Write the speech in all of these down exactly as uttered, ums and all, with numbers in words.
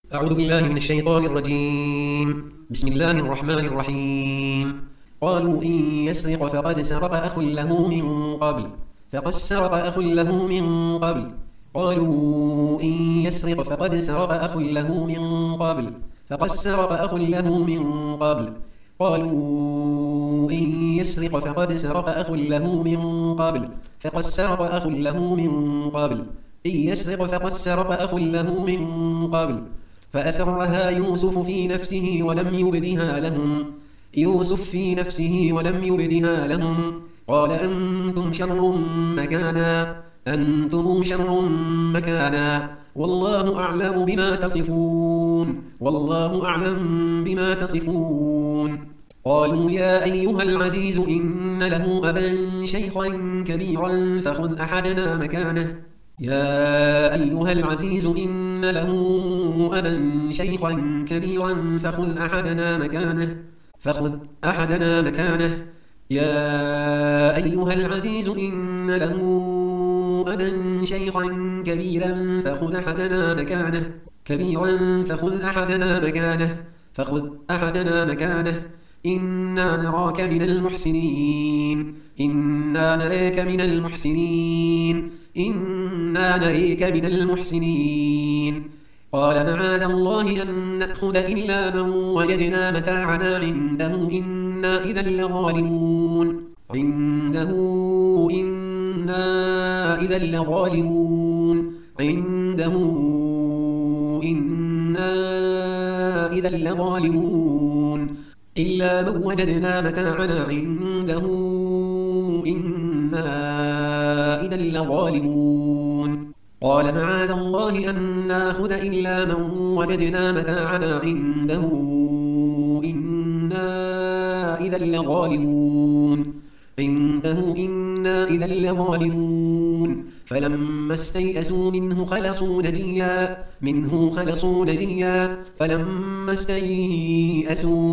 أعوذ بالله من الشيطان الرجيم. بسم الله الرحمن الرحيم. قالوا إن يسرق فقد سرق أخ له من قبل فقد سرق أخ له من قبل قالوا إن يسرق فقد سرق أخ له من قبل فقد سرق أخ له من قبل قالوا إن يسرق فقد سرق أخ له من قبل فقد سرق أخ له من قبل إن يسرق فقد سرق أخ له من قبل فأسرها يوسف في نفسه ولم يبدها لهم يوسف في نفسه ولم يبدها لهم قال أنتم شر مكانا أنتم شر مكانا والله أعلم بما تصفون والله أعلم بما تصفون قالوا يا أيها العزيز إن له أبا شيخا كبيرا فخذ أحدنا مكانه يا أيها العزيز إن له أبا شيخا كبيرا فخذ أحدنا مكانه فخذ أحدنا مكانه يا أيها العزيز إن له أبا شيخا كبيرا فخذ أحدنا مكانه كبيرا فخذ أحدنا مكانه فخذ أحدنا مكانه إنا نراك من المحسنين إنا نراك من المحسنين إنا نريك من المحسنين قال معاذ الله أن نأخذ إلا من وجدنا متاعنا عنده إنا إذا لظالمون عنده إنا إذا لظالمون عنده إنا إذا لظالمون إلا من وجدنا متاعنا عنده إنا إذا لظالمون قال معاذ الله أن نأخذ إلا من وجدنا متاعنا عنده إنا إذا لظالمون عنده إنا إذا لظالمون فلما استيئسوا منه خلصوا نجيا منه خلصوا نجيا فلما استيئسوا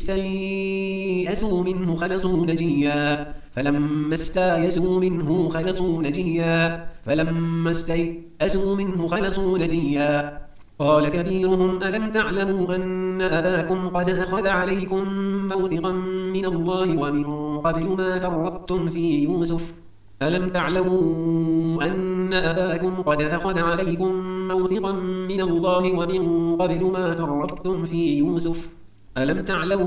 استيئسوا منه خلصوا نجيا فلما استيئسوا منه خلصوا نجيا فلما استيئسوا منه خلصوا نجيا قال كبيرهم ألم تعلموا أن أباكم قد أخذ عليكم موثقا من الله ومن قبل ما فرطتم في يوسف ألم تعلموا أن أباكم قد أخذ عليكم موثقا من الله ومن قبل ما فرطتم في يوسف ألم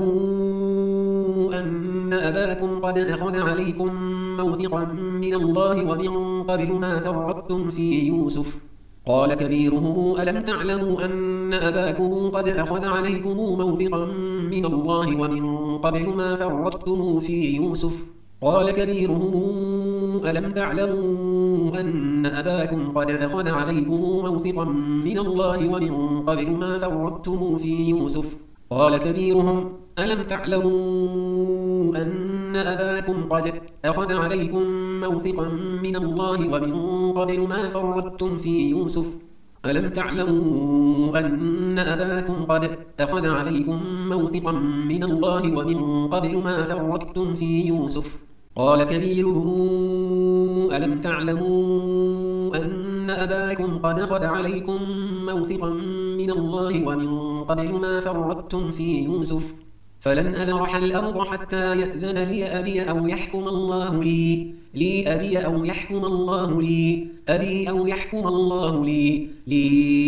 تعلموا أن أباكم قد أخذ عليكم موثقا من الله ومن قبل ما فرطتم في يوسف قال كبيرهم ألم تعلموا أن أباكم قد أخذ عليكم موثقا من الله ومن قبل ما فرطتم في يوسف قال كبيرهم ألم تعلموا أن أباكم قد أخذ عليكم موثقا من الله ومن قبل ما فرطتم في يوسف قال كبيرهم ألم تعلموا أن أباكم قد أخذ عليكم موثقا من الله ومن قبل ما فرطتم في يوسف ألم تعلموا أن أباكم قد أخذ عليكم موثقا من الله ومن قبل ما فرطتم في يوسف قال كبيرهم ألم تعلموا أن أباكم قد أخذ عليكم موثقا من الله ومن قبل ما فرطتم في يوسف فلن أبرح الأرض حتى يأذن لي أبي أو يحكم الله لي لي أبي أو يحكم الله لي أبي أو يحكم الله لي لي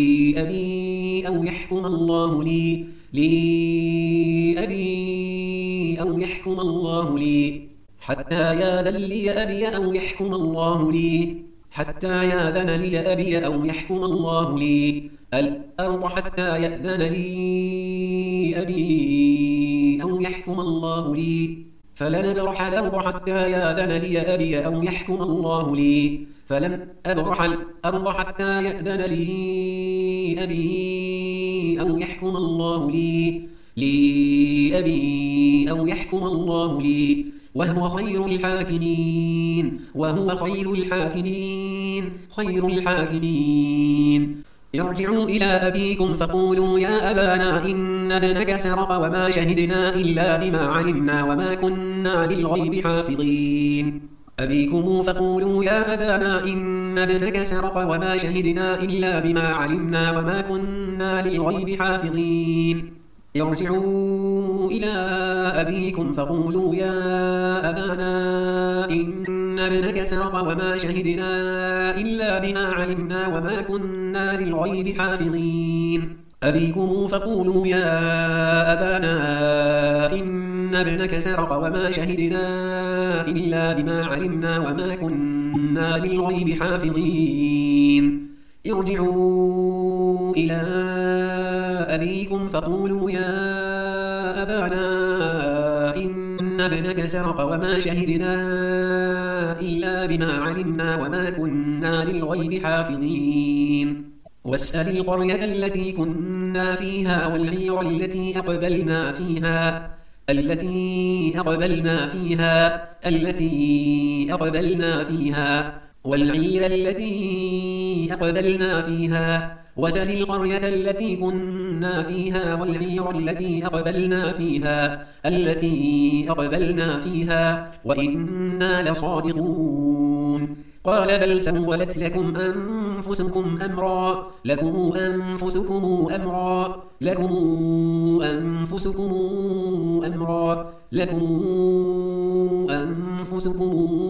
أبي أو يحكم الله لي لي أبي أو يحكم الله لي حتى يأذن لي أبي أو يحكم الله لي حتى يأذن لي أبي أو يحكم الله لي الأرض حتى يأذن لي أبي أو يحكم الله لي فلن أبرح الأرض حتى يأذن لي أبي أو يحكم الله لي فلن أبرح الأرض حتى يأذن لي أبي أو يحكم الله لي لي أبي أو يحكم الله لي وهو خير الحاكمين وهو خير الحاكمين خير الحاكمين ارجعوا إلى أبيكم فقولوا يا أبانا إن ابنك سرق وما شهدنا إلا بما علمنا وما كنا للغيب حافظين أبيكم فقولوا يا أبانا إن ابنك سرق وما شهدنا إلا بما علمنا وما كنا للغيب حافظين ارجعوا إلى أبيكم فقولوا يا أبانا إن ابنك سرق وما شهدنا إلا بما علمنا وما كنا للغيب حافظين أبيكم فقولوا يا أبانا إن ابنك سرق وما شهدنا إلا بما علمنا وما كنا للغيب حافظين ارجعوا إلى أبيكم فقولوا يا أبانا إن ابنك سرق وما شهدنا إلا بما علمنا وما كنا للغيب حافظين واسأل القرية التي كنا فيها والعير التي أقبلنا فيها التي أقبلنا فيها التي أقبلنا فيها والعير التي أقبلنا فيها واسأل القرية التي كنا فيها والعير التي أقبلنا فيها التي أقبلنا فيها وإنا لصادقون قال بل سولت لكم أنفسكم أمرا لكم أنفسكم أمرا لكم أنفسكم أمرا لكم أنفسكم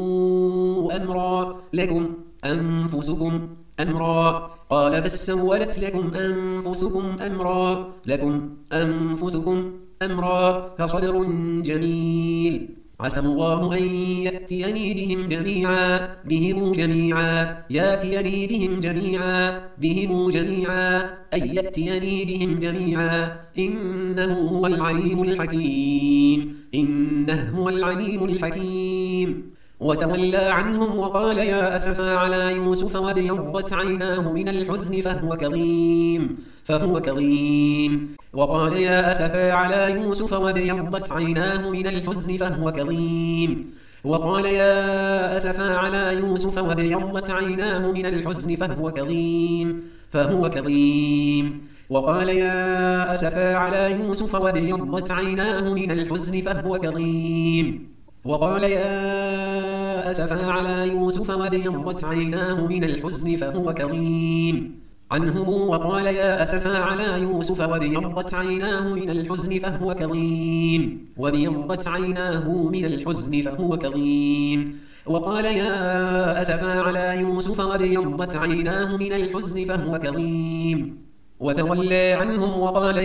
أمرا لكم أنفسكم أمرا قال بل سولت لكم أنفسكم أمرا لكم أنفسكم أمرا فصبر جميل عسى الله أن يأتيني بهم جميعا بهم جميعا يأتيني بهم جميعا بهم جميعا أي يأتيني بهم جميعا إنه هو العليم الحكيم إنه هو العليم الحكيم وتولى عنهم وقال يا أسفا على يوسف وابيضت عيناه من الحزن فهو كظيم فهو كظيم وقال يا أسفا على يوسف وابيضت عيناه من الحزن فهو كظيم وقال يا أسفا على يوسف وابيضت عيناه من الحزن فهو كظيم فهو كظيم وقال يا أسفا على يوسف وابيضت عيناه من الحزن فهو كظيم وقال يا أسفا على يوسف وابيضت عيناه من الحزن فهو كظيم عنهم وقال يا أسفا على يوسف وابيضت عيناه من الحزن فهو كظيم وابيضت عيناه من الحزن فهو كظيم وقال يا أسفا على يوسف وابيضت عيناه من الحزن فهو كظيم وتولى عنهم وقال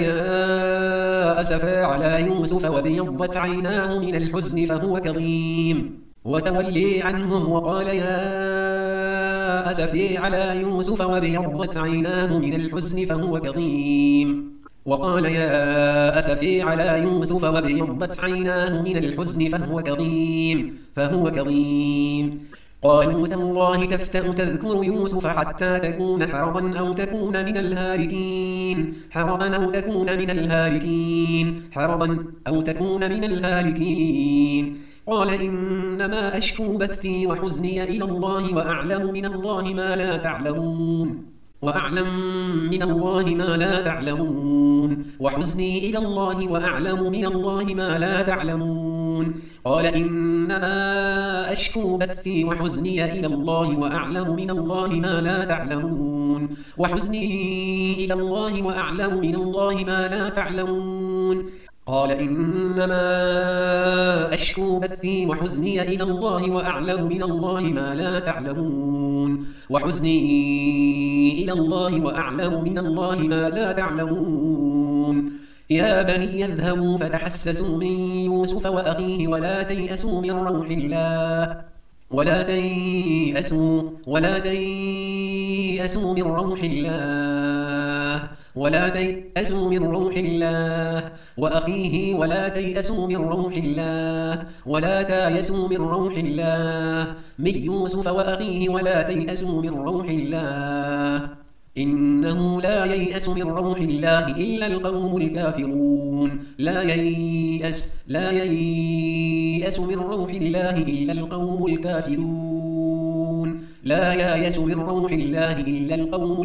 يا أسفا على يوسف وابيضت عيناه من الحزن فهو كظيم وتولي عنهم وقال يا أسفي على يوسف وابيضت عيناه من الحزن فهو كظيم وقال يا أسفي على يوسف وابيضت عيناه من الحزن فهو كظيم فهو كظيم قالوا تالله تفتأ تذكر يوسف حتى تكون حرضا أو تكون من الهالكين حرضا أو تكون من الهالكين حرضا أو تكون من الهالكين قال إنما أشكو بثي وحزني إلى الله وأعلم من الله ما لا تعلمون وأعلم من الله ما لا تعلمون وحزني إلى الله وأعلم من الله ما لا تعلمون قال إنما أشكو بثي وحزني إلى الله وأعلم من الله ما لا تعلمون وحزني إلى الله وأعلم من الله ما لا تعلمون قال إنما أشكو بثي وحزني إلى الله وأعلم من الله ما لا تعلمون وحزني إلى الله وأعلم من الله ما لا تعلمون يا بني اذهبوا فتحسسوا من يوسف وأخيه ولا تيأسوا من روح الله ولا تيأسوا ولا تيأسوا من روح الله ولا تيأسوا من روح الله وأخيه ولا تيأسوا من روح الله ولا تيأسوا من روح الله من يوسف وأخيه ولا تيأسوا من روح الله إنه لا ييأس من روح الله إلا القوم الكافرون لا ييأس لا ييأس من روح الله إلا القوم الكافرون لا ييأس من روح الله إلا القوم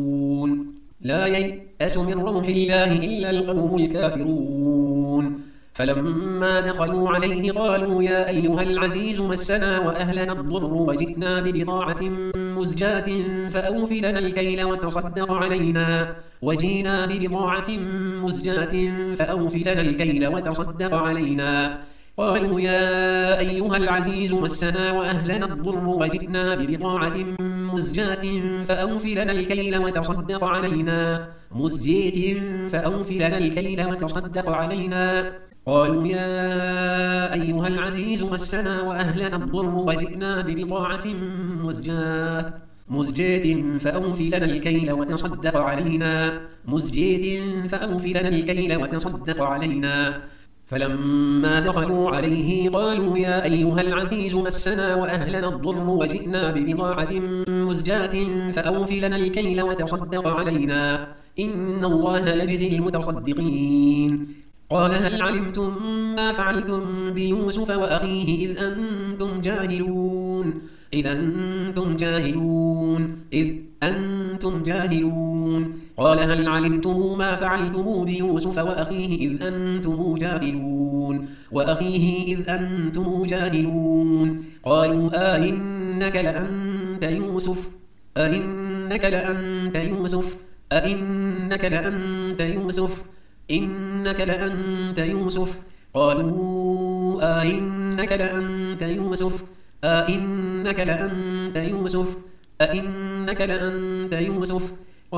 الكافرون لا ييأس من روح الله إلا القوم الكافرون فلما دخلوا عليه قالوا يا أيها العزيز مسنا وأهلنا الضر وجئنا ببضاعة مزجاة فأوف لنا الكيل وتصدق علينا وجئنا ببضاعة مزجاة فأوف لنا الكيل وتصدق علينا قالوا يا أيها العزيز مسنا وأهلنا الضر وجئنا ببضاعة مزجاة فأوف لنا الكيل وتصدق علينا مزجاة فأوف لنا الكيل وتصدق علينا قالوا يا أيها العزيز مسنا وأهلنا الضر وجئنا ببضاعة مزجاة مزجاة فأوف لنا الكيل وتصدق علينا مزجاة فأوف لنا الكيل وتصدق علينا فلما دخلوا عليه قالوا يا أيها العزيز مسنا وأهلنا الضر وجئنا ببضاعة مزجاة فأوف لنا الكيل وتصدق علينا إن الله يجزي المتصدقين قال هل علمتم ما فعلتم بيوسف وأخيه إذ أنتم جاهلون إذ أنتم جاهلون إذ أنتم جاهلون قال هل علمتم ما فعلتم بيوسف وأخيه إذ أنتم جاهلون وأخيه إذ أنتم جاهلون قالوا آئنك لأنت يوسف أئنك لأنت يوسف أئنك لأنت يوسف إنك لأنت يوسف قالوا آئنك لأنت يوسف أئنك لأنت يوسف أئنك لأنت يوسف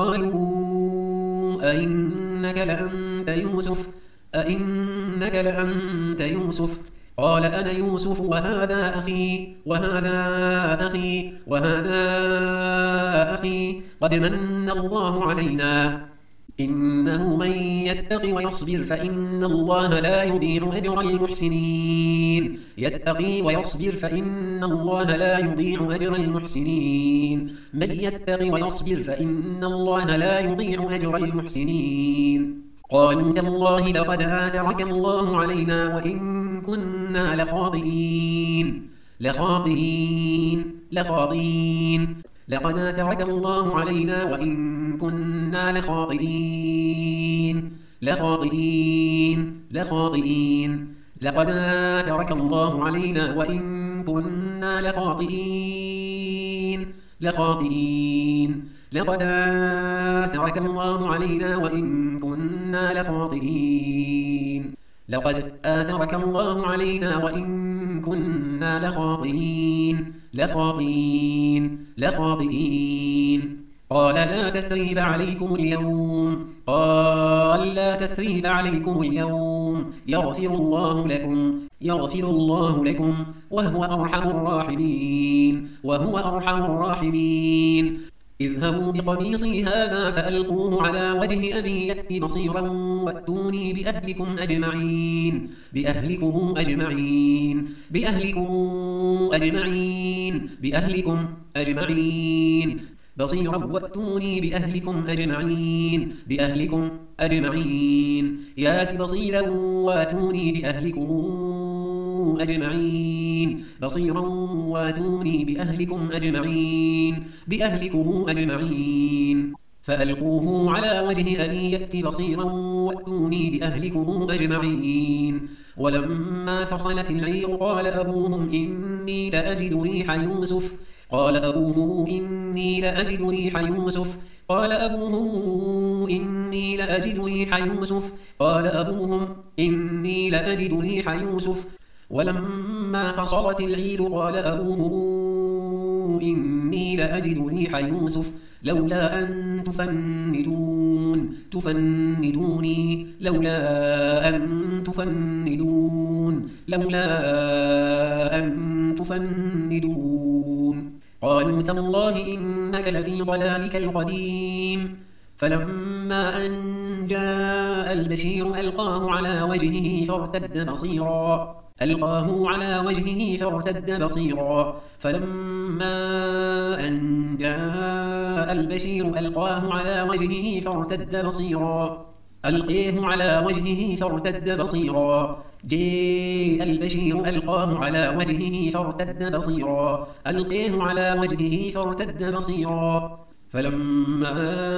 قالوا أئنك لأنت يوسف أئنك لأنت يوسف قال أنا يوسف وهذا أخي وهذا أخي وهذا أخي قد من الله علينا إنه من يتق ويصبر فإن الله لا يضيع أجر المحسنين يتقي ويصبر فإن الله لا يضيع أجر المحسنين من يتق ويصبر فإن الله لا يضيع أجر المحسنين قالوا تالله لقد آثرك الله علينا وإن كنا لخاطئين لخاطئين لخاطئين لقد آثرك الله علينا وإن كنا لخاطئين لخاطئين لخاطئين لقد آثرك الله علينا وإن كنا لخاطئين لخاطئين لقد آثرك الله علينا وإن كنا لخاطئين لقد آثرك الله علينا وإن كنا لخاطئين لخاطئين لخاطئين قال لا تثريب عليكم اليوم قال لا تثريب عليكم اليوم يغفر الله لكم يغفر الله لكم وهو أرحم الراحمين وهو أرحم الراحمين اذهبوا بقميصي هذا فألقوه على وجه أبي يأت بصيرا وأتوني بأهلكم أجمعين بأهلكم أجمعين بأهلكم أجمعين بأهلكم أجمعين بصيرا وأتوني بأهلكم أجمعين بأهلكم أجمعين يات بصيرا وأتوني بأهلكم أجمعين بصيرا واتوني بأهلكم أجمعين بأهلكم أجمعين فألقوه على وجه أبي يأت بصيرا واتوني بأهلكم أجمعين ولما فصلت العير قال أبوهم إني لأجد ريح يوسف قال أبوهم إني لأجد ريح يوسف قال أبوهم إني لأجد ريح يوسف قال أبوهم إني لأجد ريح يوسف ولما فصلت العير قال أبوهم إني لأجد ريح يوسف لولا أن تفندون تفندوني لولا أن تفندون لولا أن تفندون قالوا تالله إنك لفي ضلالك القديم فلما أن جاء البشير ألقاه على وجهه فارتد بصيرا ألقاه على وجهه فارتد بصيرا فلما أن جاء البشير ألقاه على وجهه فارتد بصيرا ألقيه على وجهه فارتد بصيرا جاء البشير ألقاه على وجهه فارتد بصيرا ألقيه على وجهه فارتد بصيرا فلما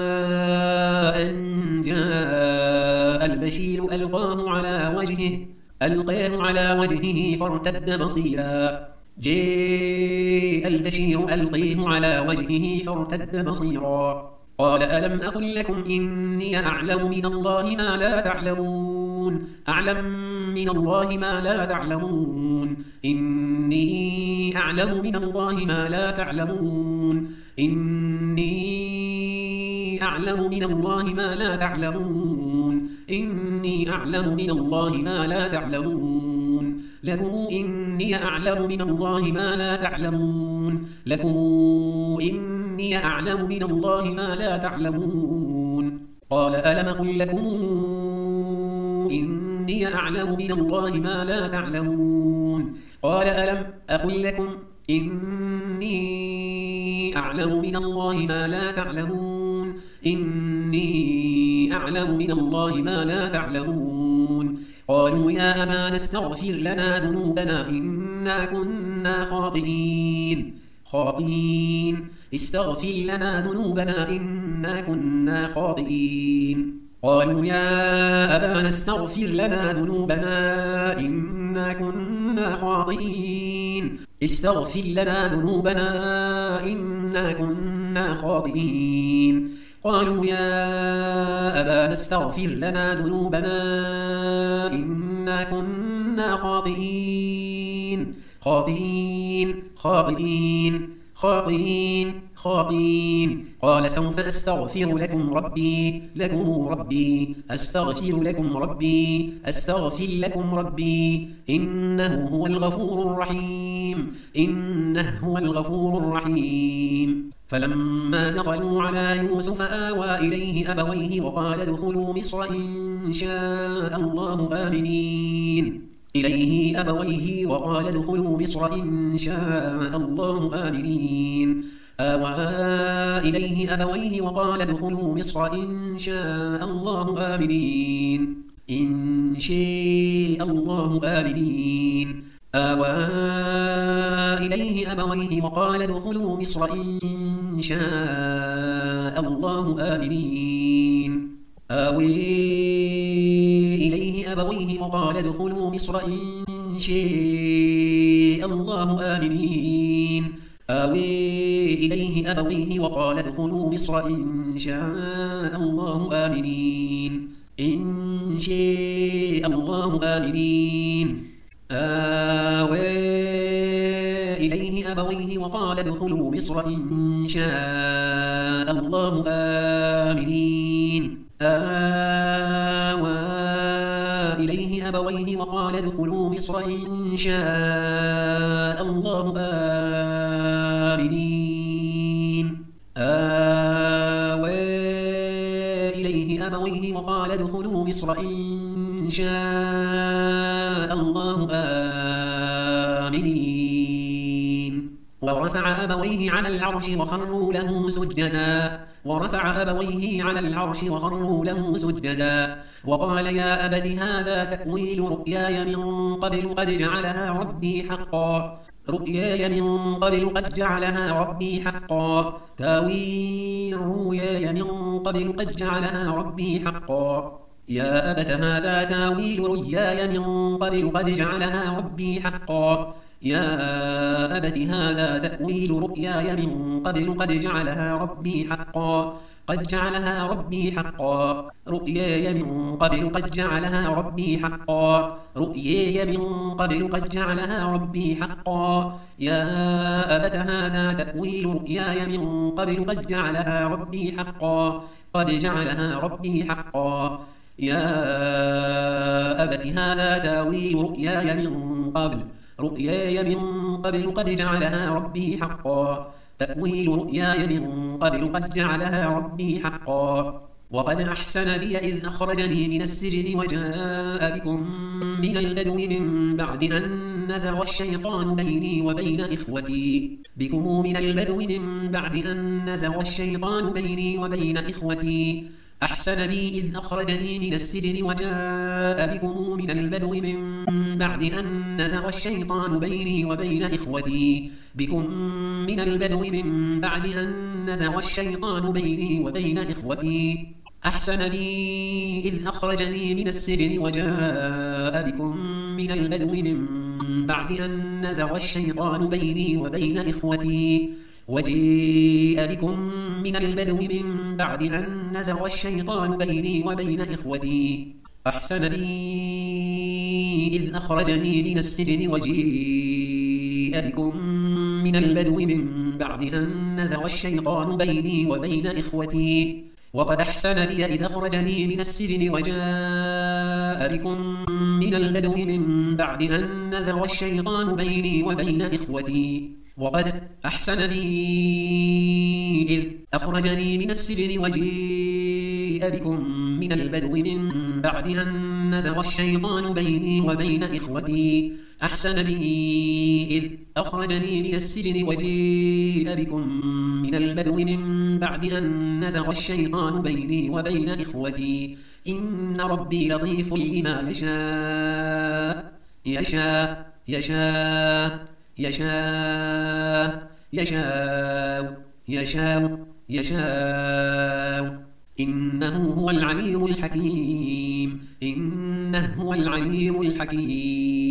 أن جاء البشير ألقاه على وجهه ألقاه على وجهه فارتد بصيرا جاء البشير ألقيه على وجهه فارتد بصيرا قال ألم أقل لكم إني أعلم من الله ما لا تعلمون أعلم من الله ما لا تعلمون إني أعلم من الله ما لا تعلمون إني أعلم من الله ما لا تعلمون إني أعلم من الله ما لا تعلمون لكم إني أعلم من الله ما لا تعلمون لكم إني أعلم من الله ما لا تعلمون قال ألم أقل لكم إني أعلم من الله ما لا تعلمون قال ألم أقل لكم إني أعلم من الله ما لا تعلمون إني أعلم من الله ما لا تعلمون قالوا يا أبانا استغفر لنا ذنوبنا إنا كنا خاطئين خاطئين استغفر لنا ذنوبنا إنا كنا خاطئين قالوا يا أبانا استغفر لنا ذنوبنا إنا كنا خاطئين استغفر لنا ذنوبنا إنا كنا خاطئين قالوا يا أبانا استغفر لنا ذنوبنا إنا كنا خاطئين خاطئين خاطئين خاطئين خاطئين قال سوف أستغفر لكم ربي لكم ربي أستغفر لكم ربي أستغفر لكم ربي إنه هو الغفور الرحيم إنه هو الغفور الرحيم فلما دخلوا على يوسف آوى إليه أبويه وقال ادخلوا مصر إن شاء الله آمنين إليه أبويه وقال ادخلوا مصر إن شاء الله آمنين آوى إليه أبويه وقال ادخلوا مصر إن شاء الله آمنين إن شاء الله آمنين آوى إليه أبويه وقال ادخلوا مصر إن شاء الله آمنين آوي إليه أبويه وقال ادخلوا مصر إن شاء الله آمنين آوي إليه أبويه وقال ادخلوا مصر إن شاء الله آمنين إن شاء الله آمنين آوي إليه أبويه وقال ادخلوا مصر إن شاء الله آمنين آوى إليه أبويه وقال ادخلوا مصر إن شاء الله آمنين آوى إليه أبويه وقال ادخلوا مصر إن شاء الله آمنين ورفع أبويه على العرش وخروا له سجدا ورفع أبويه على العرش وخروا له سجدا وقال يا أبت هذا تأويل رؤياي من قبل قد جعلها ربي حقا رؤياي من قبل قد جعلها ربي حقا تاويل رؤياي من قبل قد جعلها ربي حقا يا أبت هذا تاويل رؤياي من قبل قد جعلها ربي حقا يا أبت هذا تأويل رؤياي من قبل قد جعلها ربي حقا قد جعلها ربي حقا رؤياي من قبل قد جعلها ربي حقا رؤياي من قبل قد جعلها ربي حقا يا أبت هذا تأويل رؤياي من قبل قد جعلها ربي حقا قد جعلها ربي حقا يا أبت هذا تأويل رؤياي من قبل رؤياي من قبل قد جعلها ربي حقا تأويل رؤياي من قبل قد جعلها ربي حقا وقد أحسن بي إذ أخرجني من السجن وجاء بكم من البدو من بعد أن نزغ الشيطان بيني وبين إخوتي بكم من البدو من بعد أن نزغ الشيطان بيني وبين إخوتي أحسن بي إذ أخرجني من السجن وجاء بكم من البدو من بعد أن نزغ الشيطان بيني وبين إخوتي بكم من البدو من بعد أن نزغ الشيطان بيني وبين إخوتي أحسن بي إذ أخرجني من السجن وجاء بكم من البدو من بعد أن نزغ الشيطان بيني وبين إخوتي وجيء بكم من البدو من بعد أن نزغ الشيطان بيني وبين إخوتي أحسن بي إذ أخرجني من السجن وجيء بكم من البدو من بعد أن نزغ الشيطان بيني وبين إخوتي وقد أحسن بي إذ أخرجني من السجن وجاء بكم من البدو من بعد أن نزغ الشيطان بيني وبين إخوتي وقد أحسن بي إذ أخرجني من السجن وجيء بكم من البدو من بعد أن نزغ الشيطان بيني وبين إخوتي أحسن بي إذ أخرجني من السجن وجيء بكم من البدو من بعد أن نزغ الشيطان بيني وبين إخوتي إن ربي لطيف لما يشاء يشاء يشاء يشاء يشاء يشاء يشاء إنه هو العليم الحكيم إنه هو العليم الحكيم